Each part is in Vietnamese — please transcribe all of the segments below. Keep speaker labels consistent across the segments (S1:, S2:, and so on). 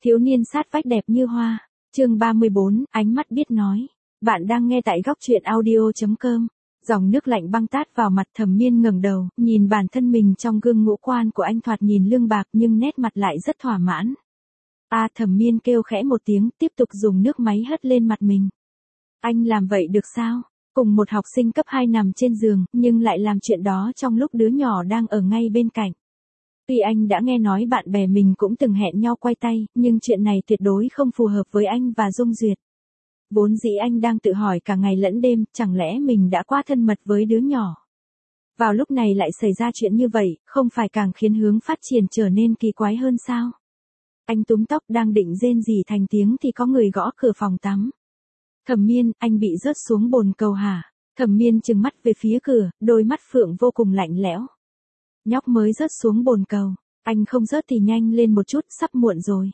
S1: Thiếu niên sát vách đẹp như hoa. Chương 34, ánh mắt biết nói. Bạn đang nghe tại góc truyện audio.com. Dòng nước lạnh băng tát vào mặt. Thẩm Miên ngẩng đầu, nhìn bản thân mình trong gương ngũ quan của anh thoạt nhìn lương bạc nhưng nét mặt lại rất thỏa mãn. Thẩm Miên kêu khẽ một tiếng, tiếp tục dùng nước máy hất lên mặt mình. Anh làm vậy được sao? Cùng một học sinh cấp 2 nằm trên giường, nhưng lại làm chuyện đó trong lúc đứa nhỏ đang ở ngay bên cạnh. Tuy anh đã nghe nói bạn bè mình cũng từng hẹn nhau quay tay, nhưng chuyện này tuyệt đối không phù hợp với anh và Dung Duyệt. Vốn dĩ anh đang tự hỏi cả ngày lẫn đêm, chẳng lẽ mình đã quá thân mật với đứa nhỏ. Vào lúc này lại xảy ra chuyện như vậy, không phải càng khiến hướng phát triển trở nên kỳ quái hơn sao? Anh túm tóc đang định rên rỉ thành tiếng thì có người gõ cửa phòng tắm. Thẩm Miên, anh bị rớt xuống bồn cầu hả? Thẩm Miên trừng mắt về phía cửa, đôi mắt phượng vô cùng lạnh lẽo. Nhóc mới rớt xuống bồn cầu, anh không rớt thì nhanh lên một chút, sắp muộn rồi.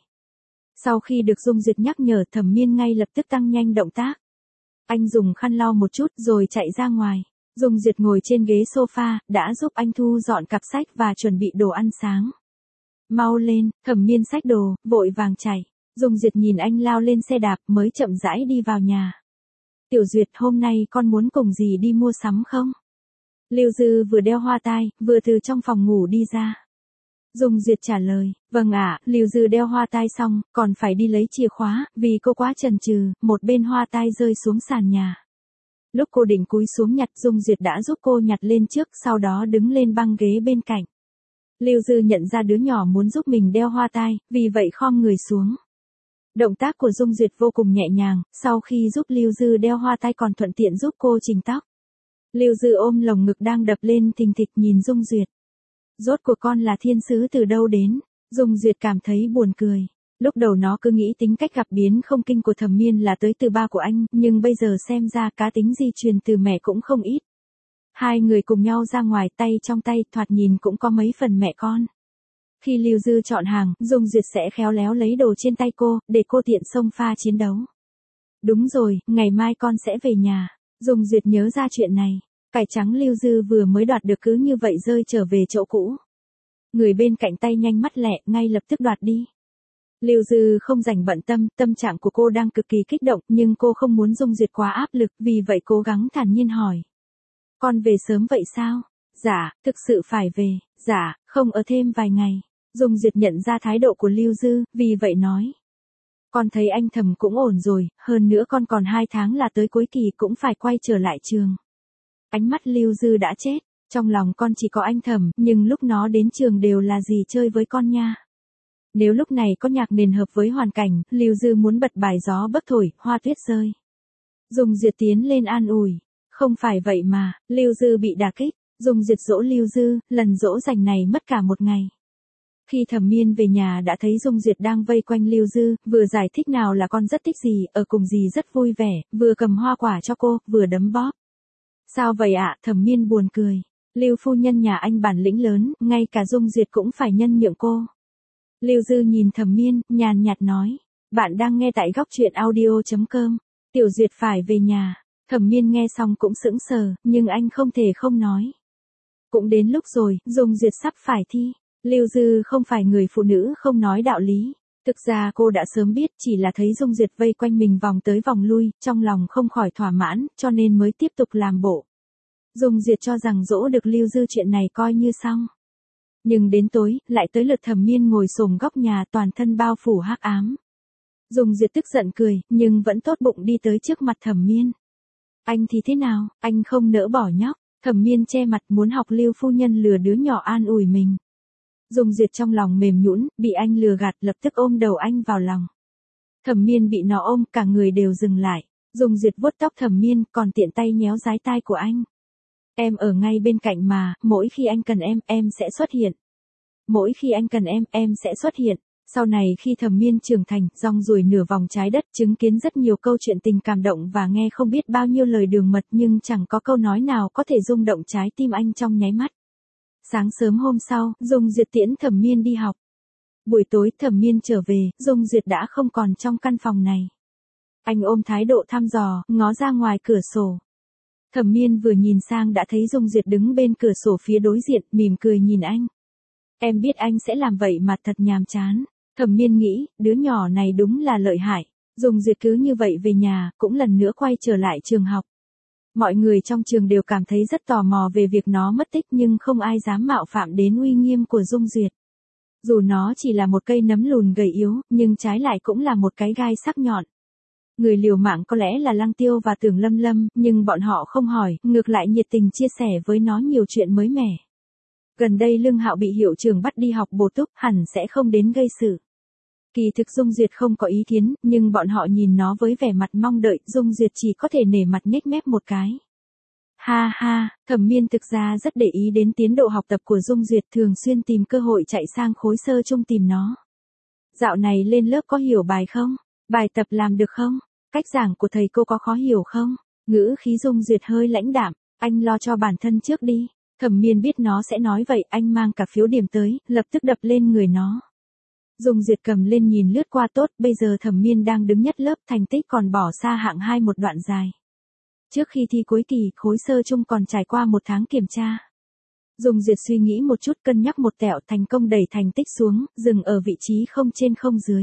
S1: Sau khi được Dung Duyệt nhắc nhở, Thẩm Miên ngay lập tức tăng nhanh động tác. Anh dùng khăn lau một chút rồi chạy ra ngoài. Dung Duyệt ngồi trên ghế sofa, đã giúp anh thu dọn cặp sách và chuẩn bị đồ ăn sáng. Mau lên, Thẩm Miên xách đồ, vội vàng chạy. Dung Duyệt nhìn anh lao lên xe đạp mới chậm rãi đi vào nhà. Tiểu Duyệt, hôm nay con muốn cùng dì đi mua sắm không? Lưu Dư vừa đeo hoa tai, vừa từ trong phòng ngủ đi ra. Dung Duyệt trả lời, vâng ạ. Lưu Dư đeo hoa tai xong, còn phải đi lấy chìa khóa, vì cô quá chần chừ, một bên hoa tai rơi xuống sàn nhà. Lúc cô định cúi xuống nhặt, Dung Duyệt đã giúp cô nhặt lên trước, sau đó đứng lên băng ghế bên cạnh. Lưu Dư nhận ra đứa nhỏ muốn giúp mình đeo hoa tai, vì vậy khom người xuống. Động tác của Dung Duyệt vô cùng nhẹ nhàng, sau khi giúp Lưu Dư đeo hoa tai còn thuận tiện giúp cô chỉnh tóc. Lưu Dư ôm lồng ngực đang đập lên thình thịch nhìn Dung Duyệt. Rốt cuộc con là thiên sứ từ đâu đến? Dung Duyệt cảm thấy buồn cười. Lúc đầu nó cứ nghĩ tính cách gặp biến không kinh của Thẩm Miên là tới từ ba của anh, nhưng bây giờ xem ra cá tính di truyền từ mẹ cũng không ít. Hai người cùng nhau ra ngoài, tay trong tay, thoạt nhìn cũng có mấy phần mẹ con. Khi Lưu Dư chọn hàng, Dung Duyệt sẽ khéo léo lấy đồ trên tay cô, để cô tiện xông pha chiến đấu. Đúng rồi, ngày mai con sẽ về nhà. Dung Duyệt nhớ ra chuyện này. Cải trắng Lưu Dư vừa mới đoạt được cứ như vậy rơi trở về chỗ cũ. Người bên cạnh tay nhanh mắt lẹ, ngay lập tức đoạt đi. Lưu Dư không rảnh bận tâm, tâm trạng của cô đang cực kỳ kích động, nhưng cô không muốn Dung Duyệt quá áp lực, vì vậy cố gắng thản nhiên hỏi. Con về sớm vậy sao? Dạ, thực sự phải về. Dạ, không ở thêm vài ngày. Dung Duyệt nhận ra thái độ của Lưu Dư, vì vậy nói. Con thấy anh Thẩm cũng ổn rồi, hơn nữa con còn 2 tháng là tới cuối kỳ cũng phải quay trở lại trường. Ánh mắt Lưu Dư đã chết, trong lòng con chỉ có anh Thẩm, nhưng lúc nó đến trường đều là gì chơi với con nha. Nếu lúc này có nhạc nền hợp với hoàn cảnh, Lưu Dư muốn bật bài gió bấc thổi, hoa tuyết rơi. Dung Duyệt tiến lên an ủi. Không phải vậy mà, Lưu Dư bị đả kích. Dung Duyệt dỗ Lưu Dư, lần dỗ dành này mất cả một ngày. Khi Thẩm Miên về nhà đã thấy Dung Duyệt đang vây quanh Lưu Dư, vừa giải thích nào là con rất thích dì, ở cùng dì rất vui vẻ, vừa cầm hoa quả cho cô, vừa đấm bóp. Sao vậy ạ? Thẩm Miên buồn cười. Lưu phu nhân nhà anh bản lĩnh lớn, ngay cả Dung Duyệt cũng phải nhân nhượng cô. Lưu Dư nhìn Thẩm Miên, nhàn nhạt nói. Bạn đang nghe tại góc truyện audio.com. Tiểu Duyệt phải về nhà. Thẩm Miên nghe xong cũng sững sờ, nhưng anh không thể không nói. Cũng đến lúc rồi, Dung Duyệt sắp phải thi. Lưu Dư không phải người phụ nữ không nói đạo lý. Thực ra cô đã sớm biết, chỉ là thấy Dung Duyệt vây quanh mình vòng tới vòng lui, trong lòng không khỏi thỏa mãn, cho nên mới tiếp tục làm bộ. Dung Duyệt cho rằng dỗ được Lưu Dư chuyện này coi như xong. Nhưng đến tối, lại tới lượt Thẩm Miên ngồi xổm góc nhà toàn thân bao phủ hắc ám. Dung Duyệt tức giận cười, nhưng vẫn tốt bụng đi tới trước mặt Thẩm Miên. Anh thì thế nào, anh không nỡ bỏ nhóc. Thẩm Miên che mặt muốn học Lưu phu nhân lừa đứa nhỏ an ủi mình. Dung Duyệt trong lòng mềm nhũn, bị anh lừa gạt lập tức ôm đầu anh vào lòng. Thẩm Miên bị nó ôm, cả người đều dừng lại. Dung Duyệt vuốt tóc Thẩm Miên, còn tiện tay nhéo dái tai của anh. Em ở ngay bên cạnh mà, mỗi khi anh cần em sẽ xuất hiện. Mỗi khi anh cần em sẽ xuất hiện. Sau này khi Thẩm Miên trưởng thành, rong ruổi nửa vòng trái đất, chứng kiến rất nhiều câu chuyện tình cảm động và nghe không biết bao nhiêu lời đường mật, nhưng chẳng có câu nói nào có thể rung động trái tim anh trong nháy mắt. Sáng sớm hôm sau, Dung Duyệt tiễn Thẩm Miên đi học. Buổi tối Thẩm Miên trở về, Dung Duyệt đã không còn trong căn phòng này. Anh ôm thái độ thăm dò, ngó ra ngoài cửa sổ. Thẩm Miên vừa nhìn sang đã thấy Dung Duyệt đứng bên cửa sổ phía đối diện, mỉm cười nhìn anh. Em biết anh sẽ làm vậy mà thật nhàm chán. Thẩm Miên nghĩ, đứa nhỏ này đúng là lợi hại. Dung Duyệt cứ như vậy về nhà, cũng lần nữa quay trở lại trường học. Mọi người trong trường đều cảm thấy rất tò mò về việc nó mất tích nhưng không ai dám mạo phạm đến uy nghiêm của Dung Duyệt. Dù nó chỉ là một cây nấm lùn gầy yếu, nhưng trái lại cũng là một cái gai sắc nhọn. Người liều mạng có lẽ là Lăng Tiêu và Tưởng Lâm Lâm, nhưng bọn họ không hỏi, ngược lại nhiệt tình chia sẻ với nó nhiều chuyện mới mẻ. Gần đây Lương Hạo bị hiệu trưởng bắt đi học bổ túc, hẳn sẽ không đến gây sự. Kỳ thực Dung Duyệt không có ý kiến, nhưng bọn họ nhìn nó với vẻ mặt mong đợi, Dung Duyệt chỉ có thể nể mặt nhếch mép một cái. Ha ha, Thẩm Miên thực ra rất để ý đến tiến độ học tập của Dung Duyệt, thường xuyên tìm cơ hội chạy sang khối sơ chung tìm nó. Dạo này lên lớp có hiểu bài không? Bài tập làm được không? Cách giảng của thầy cô có khó hiểu không? Ngữ khí Dung Duyệt hơi lãnh đạm, anh lo cho bản thân trước đi. Thẩm Miên biết nó sẽ nói vậy, anh mang cả phiếu điểm tới, lập tức đập lên người nó. Dung Duyệt cầm lên nhìn lướt qua tốt, bây giờ Thẩm Miên đang đứng nhất lớp, thành tích còn bỏ xa hạng 2 một đoạn dài. Trước khi thi cuối kỳ, khối sơ chung còn trải qua 1 tháng kiểm tra. Dung Duyệt suy nghĩ một chút, cân nhắc một tẹo, thành công đẩy thành tích xuống, dừng ở vị trí không trên không dưới.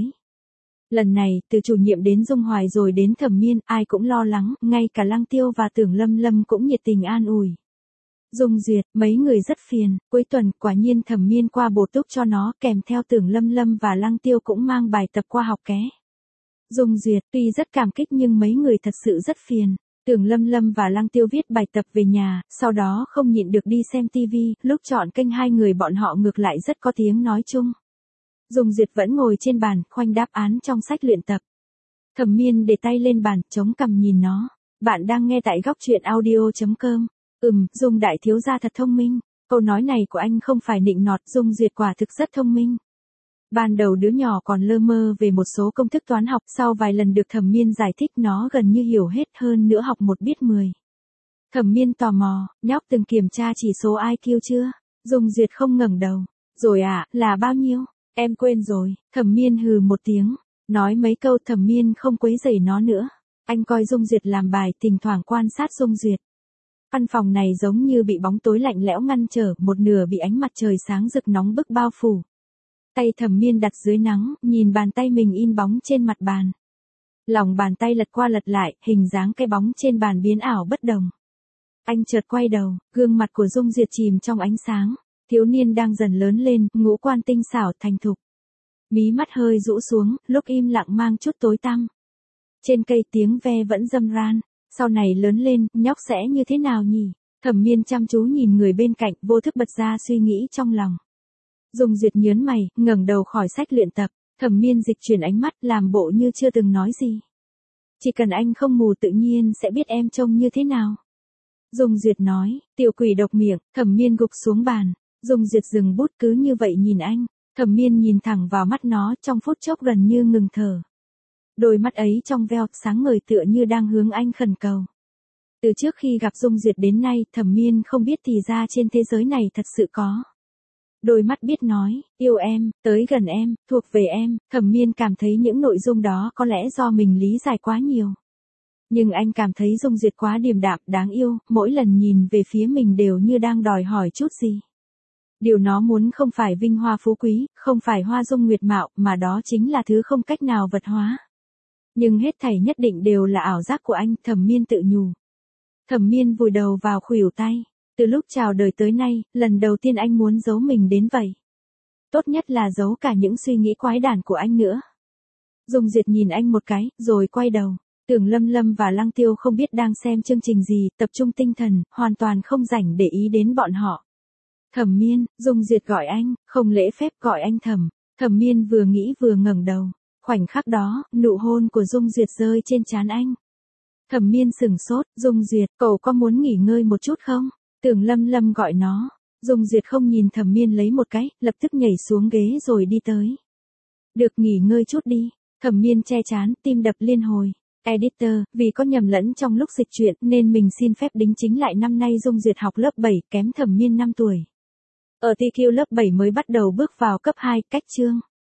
S1: Lần này, từ chủ nhiệm đến Dung Hoài rồi đến Thẩm Miên, ai cũng lo lắng, ngay cả Lăng Tiêu và Tưởng Lâm Lâm cũng nhiệt tình an ủi. Dung Duyệt, mấy người rất phiền, cuối tuần, quả nhiên Thẩm Miên qua bổ túc cho nó, kèm theo Tưởng Lâm Lâm và Lăng Tiêu cũng mang bài tập qua học ké. Dung Duyệt, tuy rất cảm kích nhưng mấy người thật sự rất phiền. Tưởng Lâm Lâm và Lăng Tiêu viết bài tập về nhà, sau đó không nhịn được đi xem TV, lúc chọn kênh hai người bọn họ ngược lại rất có tiếng nói chung. Dung Duyệt vẫn ngồi trên bàn, khoanh đáp án trong sách luyện tập. Thẩm Miên để tay lên bàn, chống cằm nhìn nó. Bạn đang nghe tại góc truyện audio.com. Dung đại thiếu gia thật thông minh. Câu nói này của anh không phải nịnh nọt, Dung Duyệt quả thực rất thông minh. Ban đầu đứa nhỏ còn lơ mơ về một số công thức toán học, sau vài lần được Thẩm Miên giải thích nó gần như hiểu hết, hơn nữa học 1 biết 10. Thẩm Miên tò mò, nhóc từng kiểm tra chỉ số IQ chưa? Dung Duyệt không ngẩng đầu. Rồi à, là bao nhiêu? Em quên rồi. Thẩm Miên hừ một tiếng. Nói mấy câu Thẩm Miên không quấy rầy nó nữa. Anh coi Dung Duyệt làm bài, thỉnh thoảng quan sát Dung Duyệt. Căn phòng này giống như bị bóng tối lạnh lẽo ngăn trở, một nửa bị ánh mặt trời sáng rực nóng bức bao phủ. Tay Thẩm Miên đặt dưới nắng, nhìn bàn tay mình in bóng trên mặt bàn. Lòng bàn tay lật qua lật lại, hình dáng cái bóng trên bàn biến ảo bất đồng. Anh chợt quay đầu, gương mặt của Dung Duyệt chìm trong ánh sáng. Thiếu niên đang dần lớn lên, ngũ quan tinh xảo thành thục. Mí mắt hơi rũ xuống, lúc im lặng mang chút tối tăm. Trên cây tiếng ve vẫn râm ran. Sau này lớn lên, nhóc sẽ như thế nào nhỉ? Thẩm Miên chăm chú nhìn người bên cạnh, vô thức bật ra suy nghĩ trong lòng. Dung Duyệt nhớn mày, ngẩng đầu khỏi sách luyện tập. Thẩm Miên dịch chuyển ánh mắt, làm bộ như chưa từng nói gì. Chỉ cần anh không mù tự nhiên sẽ biết em trông như thế nào. Dung Duyệt nói, tiểu quỷ độc miệng. Thẩm Miên gục xuống bàn. Dung Duyệt dừng bút, cứ như vậy nhìn anh. Thẩm Miên nhìn thẳng vào mắt nó, trong phút chốc gần như ngừng thở. Đôi mắt ấy trong veo, sáng ngời tựa như đang hướng anh khẩn cầu. Từ trước khi gặp Dung Duyệt đến nay, Thẩm Miên không biết thì ra trên thế giới này thật sự có. Đôi mắt biết nói, yêu em, tới gần em, thuộc về em. Thẩm Miên cảm thấy những nội dung đó có lẽ do mình lý giải quá nhiều. Nhưng anh cảm thấy Dung Duyệt quá điềm đạm, đáng yêu, mỗi lần nhìn về phía mình đều như đang đòi hỏi chút gì. Điều nó muốn không phải vinh hoa phú quý, không phải hoa dung nguyệt mạo, mà đó chính là thứ không cách nào vật hóa. Nhưng hết thảy nhất định đều là ảo giác của anh, Thẩm Miên tự nhủ. Thẩm Miên vùi đầu vào khuỷu tay. Từ lúc chào đời tới nay, lần đầu tiên anh muốn giấu mình đến vậy. Tốt nhất là giấu cả những suy nghĩ quái đản của anh nữa. Dung Duyệt nhìn anh một cái, rồi quay đầu. Tưởng Lâm Lâm và Lăng Tiêu không biết đang xem chương trình gì, tập trung tinh thần, hoàn toàn không rảnh để ý đến bọn họ. Thẩm Miên, Dung Duyệt gọi anh, không lễ phép gọi anh Thẩm. Thẩm Miên vừa nghĩ vừa ngẩng đầu. Khoảnh khắc đó, nụ hôn của Dung Duyệt rơi trên trán anh. Thẩm Miên sửng sốt, Dung Duyệt, cậu có muốn nghỉ ngơi một chút không? Tưởng Lâm Lâm gọi nó. Dung Duyệt không nhìn Thẩm Miên lấy một cái, lập tức nhảy xuống ghế rồi đi tới. Được nghỉ ngơi chút đi. Thẩm Miên che trán, tim đập liên hồi. Editor, vì có nhầm lẫn trong lúc dịch truyện nên mình xin phép đính chính lại, năm nay Dung Duyệt học lớp 7, kém Thẩm Miên 5 tuổi. Ở TQ lớp 7 mới bắt đầu bước vào cấp 2, cách chương.